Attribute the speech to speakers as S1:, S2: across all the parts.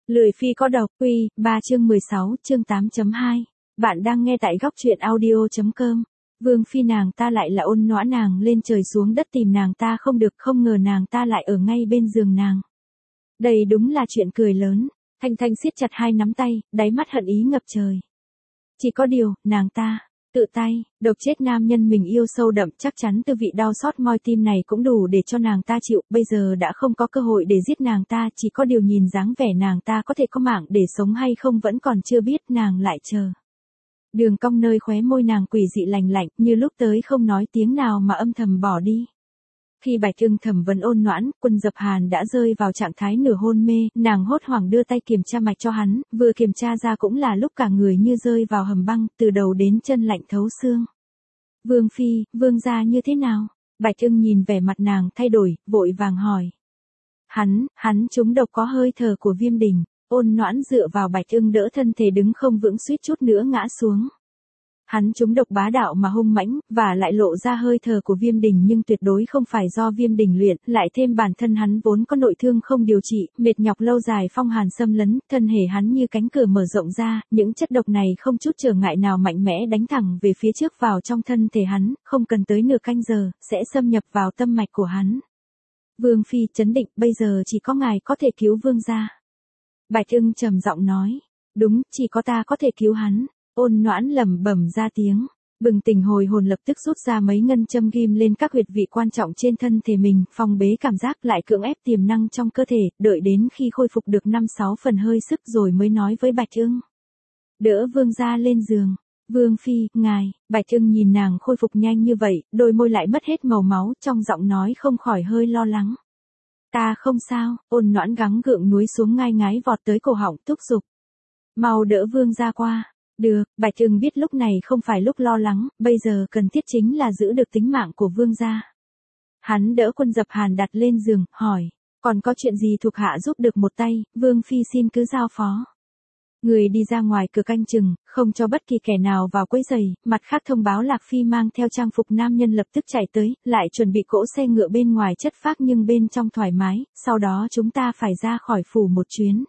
S1: Lười phi có độc, Uy, 3 chương 16, chương 8.2. Bạn đang nghe tại góc truyện audio.com. Vương phi nàng ta lại là Ôn Noãn, nàng lên trời xuống đất tìm nàng ta không được, không ngờ nàng ta lại ở ngay bên giường nàng. Đây đúng là chuyện cười lớn. Thanh Thanh siết chặt hai nắm tay, đáy mắt hận ý ngập trời. Chỉ có điều, nàng ta tự tay độc chết nam nhân mình yêu sâu đậm, chắc chắn tư vị đau xót moi tim này cũng đủ để cho nàng ta chịu, bây giờ đã không có cơ hội để giết nàng ta, chỉ có điều nhìn dáng vẻ nàng ta có thể có mạng để sống hay không vẫn còn chưa biết, nàng lại chờ. Đường cong nơi khóe môi nàng quỷ dị lành lạnh, như lúc tới không nói tiếng nào mà âm thầm bỏ đi. Khi Bạch Ưng thẩm vấn Ôn Noãn, Quân Dập Hàn đã rơi vào trạng thái nửa hôn mê, nàng hốt hoảng đưa tay kiểm tra mạch cho hắn, vừa kiểm tra ra cũng là lúc cả người như rơi vào hầm băng, từ đầu đến chân lạnh thấu xương. Vương phi, vương gia như thế nào? Bạch Ưng nhìn vẻ mặt nàng thay đổi, vội vàng hỏi. Hắn trúng độc, có hơi thở của viêm đỉnh. Ôn Noãn dựa vào Bạch Ưng đỡ thân thể đứng không vững, suýt chút nữa ngã xuống. Hắn trúng độc bá đạo mà hung mãnh, và lại lộ ra hơi thở của viêm đỉnh, nhưng tuyệt đối không phải do viêm đỉnh luyện, lại thêm bản thân hắn vốn có nội thương không điều trị, mệt nhọc lâu dài phong hàn xâm lấn, thân thể hắn như cánh cửa mở rộng ra, những chất độc này không chút trở ngại nào mạnh mẽ đánh thẳng về phía trước vào trong thân thể hắn, không cần tới nửa canh giờ, sẽ xâm nhập vào tâm mạch của hắn. Vương phi trấn định, bây giờ chỉ có ngài có thể cứu vương gia. Bạch Ưng trầm giọng nói. Đúng, chỉ có ta có thể cứu hắn. Ôn Noãn lẩm bẩm ra tiếng, bừng tỉnh hồi hồn lập tức rút ra mấy ngân châm ghim lên các huyệt vị quan trọng trên thân thể mình, phong bế cảm giác, lại cưỡng ép tiềm năng trong cơ thể, đợi đến khi khôi phục được 5-6 phần hơi sức rồi mới nói với Bạch Ưng. Đỡ vương gia lên giường. Vương phi, ngài. Bạch Ưng nhìn nàng khôi phục nhanh như vậy, đôi môi lại mất hết màu máu, trong giọng nói không khỏi hơi lo lắng. Ta không sao. Ôn Noãn gắng gượng núi xuống, ngai ngái vọt tới cổ họng, thúc giục. Mau đỡ vương gia qua. Được, Bạch Ưng biết lúc này không phải lúc lo lắng, bây giờ cần thiết chính là giữ được tính mạng của vương gia. Hắn đỡ Quân Dập Hàn đặt lên giường, hỏi, còn có chuyện gì thuộc hạ giúp được một tay, vương phi xin cứ giao phó. Người đi ra ngoài cửa canh chừng, không cho bất kỳ kẻ nào vào quấy rầy, mặt khác thông báo Lạc Phi mang theo trang phục nam nhân lập tức chạy tới, lại chuẩn bị cỗ xe ngựa bên ngoài chất phác nhưng bên trong thoải mái, sau đó chúng ta phải ra khỏi phủ một chuyến.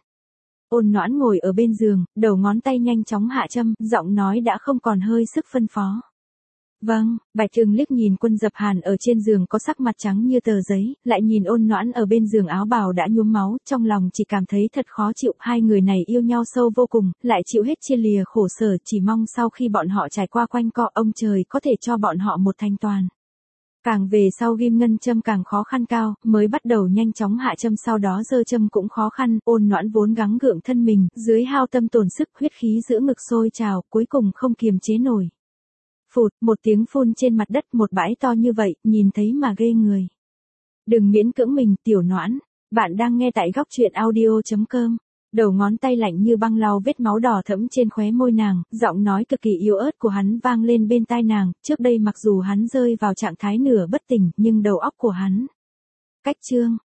S1: Ôn Noãn ngồi ở bên giường, đầu ngón tay nhanh chóng hạ châm, giọng nói đã không còn hơi sức phân phó. Vâng. Bạch Ưng liếc nhìn Quân Dập Hàn ở trên giường có sắc mặt trắng như tờ giấy, lại nhìn Ôn Noãn ở bên giường áo bào đã nhuốm máu, trong lòng chỉ cảm thấy thật khó chịu, hai người này yêu nhau sâu vô cùng, lại chịu hết chia lìa khổ sở, chỉ mong sau khi bọn họ trải qua quanh co, ông trời có thể cho bọn họ một thanh toàn. Càng về sau ghim ngân châm càng khó khăn, cao, mới bắt đầu nhanh chóng hạ châm sau đó giơ châm cũng khó khăn, Ôn Noãn vốn gắng gượng thân mình, dưới hao tâm tổn sức, huyết khí giữa ngực sôi trào, cuối cùng không kiềm chế nổi. Phụt, một tiếng phun trên mặt đất, một bãi to như vậy, nhìn thấy mà ghê người. Đừng miễn cưỡng mình, Tiểu Noãn. Bạn đang nghe tại góc truyện audio.com. Đầu ngón tay lạnh như băng lau vết máu đỏ thẫm trên khóe môi nàng, giọng nói cực kỳ yếu ớt của hắn vang lên bên tai nàng, trước đây mặc dù hắn rơi vào trạng thái nửa bất tỉnh, nhưng đầu óc của hắn. Cách chương,